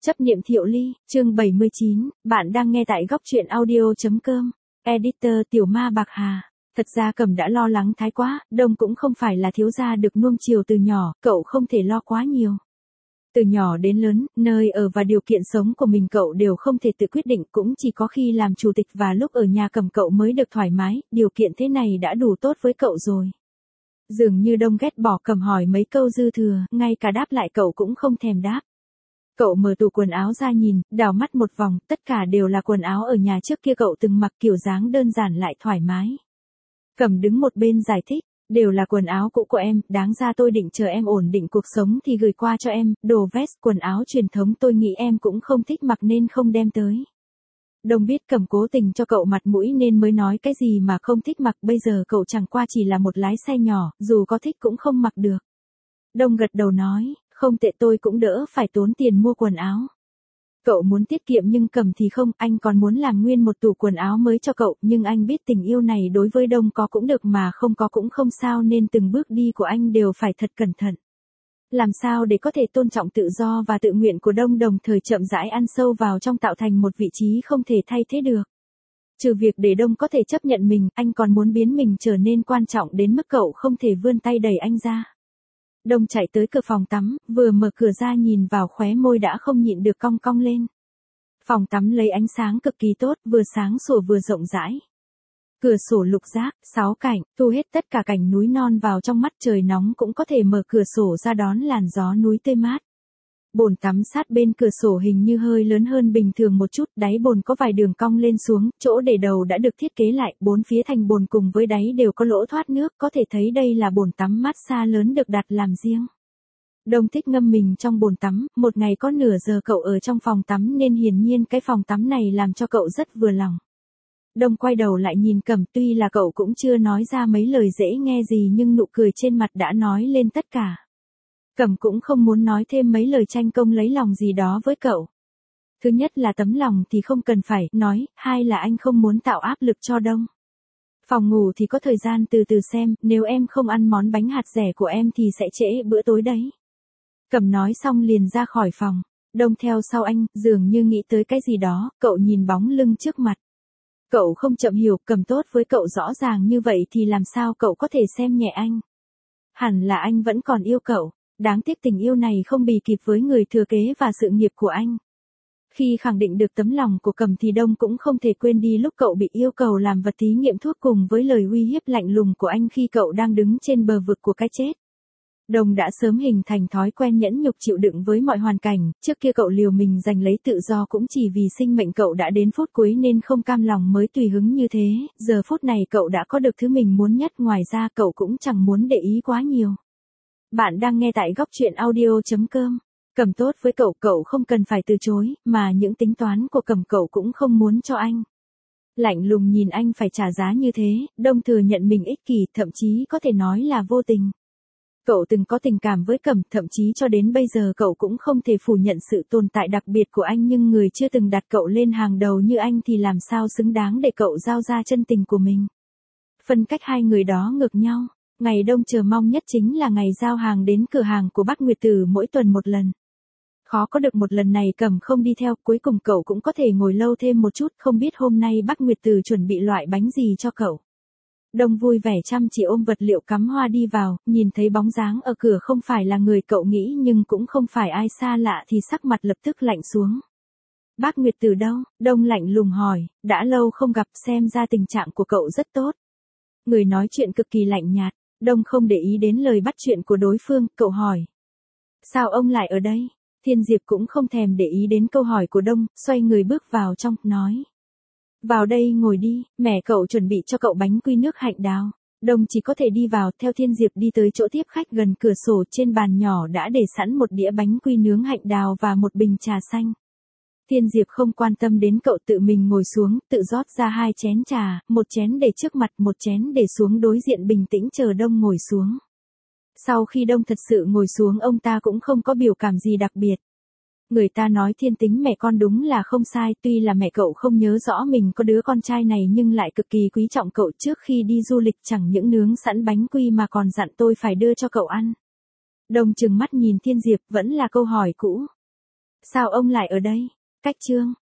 Chấp niệm Thiệu Ly, chương 79, bạn đang nghe tại góc truyện audio.com. Editor Tiểu Ma Bạc Hà. Thật ra Cẩm đã lo lắng thái quá, Đông cũng không phải là thiếu gia được nuông chiều từ nhỏ, cậu không thể lo quá nhiều. Từ nhỏ đến lớn, nơi ở và điều kiện sống của mình cậu đều không thể tự quyết định, cũng chỉ có khi làm chủ tịch và lúc ở nhà Cẩm cậu mới được thoải mái, điều kiện thế này đã đủ tốt với cậu rồi. Dường như Đông ghét bỏ Cẩm hỏi mấy câu dư thừa, ngay cả đáp lại cậu cũng không thèm đáp. Cậu mở tủ quần áo ra nhìn, đảo mắt một vòng, tất cả đều là quần áo ở nhà trước kia cậu từng mặc, kiểu dáng đơn giản lại thoải mái. Cẩm đứng một bên giải thích, đều là quần áo cũ của em, đáng ra tôi định chờ em ổn định cuộc sống thì gửi qua cho em, đồ vest, quần áo truyền thống tôi nghĩ em cũng không thích mặc nên không đem tới. Đông biết Cẩm cố tình cho cậu mặt mũi nên mới nói cái gì mà không thích mặc, bây giờ cậu chẳng qua chỉ là một lái xe nhỏ, dù có thích cũng không mặc được. Đông gật đầu nói, không tệ, tôi cũng đỡ phải tốn tiền mua quần áo. Cậu muốn tiết kiệm nhưng Cẩm thì không, anh còn muốn làm nguyên một tủ quần áo mới cho cậu, nhưng anh biết tình yêu này đối với Đông có cũng được mà không có cũng không sao, nên từng bước đi của anh đều phải thật cẩn thận. Làm sao để có thể tôn trọng tự do và tự nguyện của Đông, đồng thời chậm rãi ăn sâu vào trong tạo thành một vị trí không thể thay thế được. Trừ việc để Đông có thể chấp nhận mình, anh còn muốn biến mình trở nên quan trọng đến mức cậu không thể vươn tay đẩy anh ra. Đông chạy tới cửa phòng tắm, vừa mở cửa ra nhìn vào khóe môi đã không nhịn được cong cong lên. Phòng tắm lấy ánh sáng cực kỳ tốt, vừa sáng sủa vừa rộng rãi. Cửa sổ lục giác, 6 cạnh, thu hết tất cả cảnh núi non vào trong mắt, trời nóng cũng có thể mở cửa sổ ra đón làn gió núi tươi mát. Bồn tắm sát bên cửa sổ hình như hơi lớn hơn bình thường một chút, đáy bồn có vài đường cong lên xuống, chỗ để đầu đã được thiết kế lại, bốn phía thành bồn cùng với đáy đều có lỗ thoát nước, có thể thấy đây là bồn tắm massage lớn được đặt làm riêng. Đông thích ngâm mình trong bồn tắm, một ngày có nửa giờ cậu ở trong phòng tắm nên hiển nhiên cái phòng tắm này làm cho cậu rất vừa lòng. Đông quay đầu lại nhìn Cẩm, tuy là cậu cũng chưa nói ra mấy lời dễ nghe gì nhưng nụ cười trên mặt đã nói lên tất cả. Cẩm cũng không muốn nói thêm mấy lời tranh công lấy lòng gì đó với cậu. Thứ nhất là tấm lòng thì không cần phải nói, hai là anh không muốn tạo áp lực cho Đông. Phòng ngủ thì có thời gian từ từ xem, nếu em không ăn món bánh hạt dẻ của em thì sẽ trễ bữa tối đấy. Cẩm nói xong liền ra khỏi phòng, Đông theo sau anh, dường như nghĩ tới cái gì đó, cậu nhìn bóng lưng trước mặt. Cậu không chậm hiểu, Cẩm tốt với cậu rõ ràng như vậy thì làm sao cậu có thể xem nhẹ anh. Hẳn là anh vẫn còn yêu cậu. Đáng tiếc tình yêu này không bì kịp với người thừa kế và sự nghiệp của anh. Khi khẳng định được tấm lòng của Cẩm thì Đông cũng không thể quên đi lúc cậu bị yêu cầu làm vật thí nghiệm thuốc cùng với lời uy hiếp lạnh lùng của anh khi cậu đang đứng trên bờ vực của cái chết. Đông đã sớm hình thành thói quen nhẫn nhục chịu đựng với mọi hoàn cảnh, trước kia cậu liều mình giành lấy tự do cũng chỉ vì sinh mệnh cậu đã đến phút cuối nên không cam lòng mới tùy hứng như thế, giờ phút này cậu đã có được thứ mình muốn nhất, ngoài ra cậu cũng chẳng muốn để ý quá nhiều. Bạn đang nghe tại góc truyện audio.com. Cẩm tốt với cậu, cậu không cần phải từ chối, mà những tính toán của Cẩm cậu cũng không muốn cho anh. Lạnh lùng nhìn anh phải trả giá như thế, Đông thừa nhận mình ích kỷ, thậm chí có thể nói là vô tình. Cậu từng có tình cảm với Cẩm, thậm chí cho đến bây giờ cậu cũng không thể phủ nhận sự tồn tại đặc biệt của anh, nhưng người chưa từng đặt cậu lên hàng đầu như anh thì làm sao xứng đáng để cậu giao ra chân tình của mình. Phân cách hai người đó ngược nhau. Ngày Đông chờ mong nhất chính là ngày giao hàng đến cửa hàng của bác Nguyệt Tử mỗi tuần một lần. Khó có được một lần này Cẩm không đi theo, cuối cùng cậu cũng có thể ngồi lâu thêm một chút, không biết hôm nay bác Nguyệt Tử chuẩn bị loại bánh gì cho cậu. Đông vui vẻ chăm chỉ ôm vật liệu cắm hoa đi vào, nhìn thấy bóng dáng ở cửa không phải là người cậu nghĩ nhưng cũng không phải ai xa lạ thì sắc mặt lập tức lạnh xuống. Bác Nguyệt Tử đâu? Đông lạnh lùng hỏi, đã lâu không gặp, xem ra tình trạng của cậu rất tốt. Người nói chuyện cực kỳ lạnh nhạt. Đông không để ý đến lời bắt chuyện của đối phương, cậu hỏi. Sao ông lại ở đây? Thiên Diệp cũng không thèm để ý đến câu hỏi của Đông, xoay người bước vào trong, nói. Vào đây ngồi đi, mẹ cậu chuẩn bị cho cậu bánh quy nước hạnh đào. Đông chỉ có thể đi vào, theo Thiên Diệp đi tới chỗ tiếp khách gần cửa sổ, trên bàn nhỏ đã để sẵn một đĩa bánh quy nướng hạnh đào và một bình trà xanh. Thiên Diệp không quan tâm đến cậu, tự mình ngồi xuống, tự rót ra 2 chén trà, một chén để trước mặt, một chén để xuống đối diện, bình tĩnh chờ Đông ngồi xuống. Sau khi Đông thật sự ngồi xuống, ông ta cũng không có biểu cảm gì đặc biệt. Người ta nói thiên tính mẹ con đúng là không sai, tuy là mẹ cậu không nhớ rõ mình có đứa con trai này nhưng lại cực kỳ quý trọng cậu, trước khi đi du lịch chẳng những nướng sẵn bánh quy mà còn dặn tôi phải đưa cho cậu ăn. Đông trừng mắt nhìn Thiên Diệp, vẫn là câu hỏi cũ. Sao ông lại ở đây? Cách chương.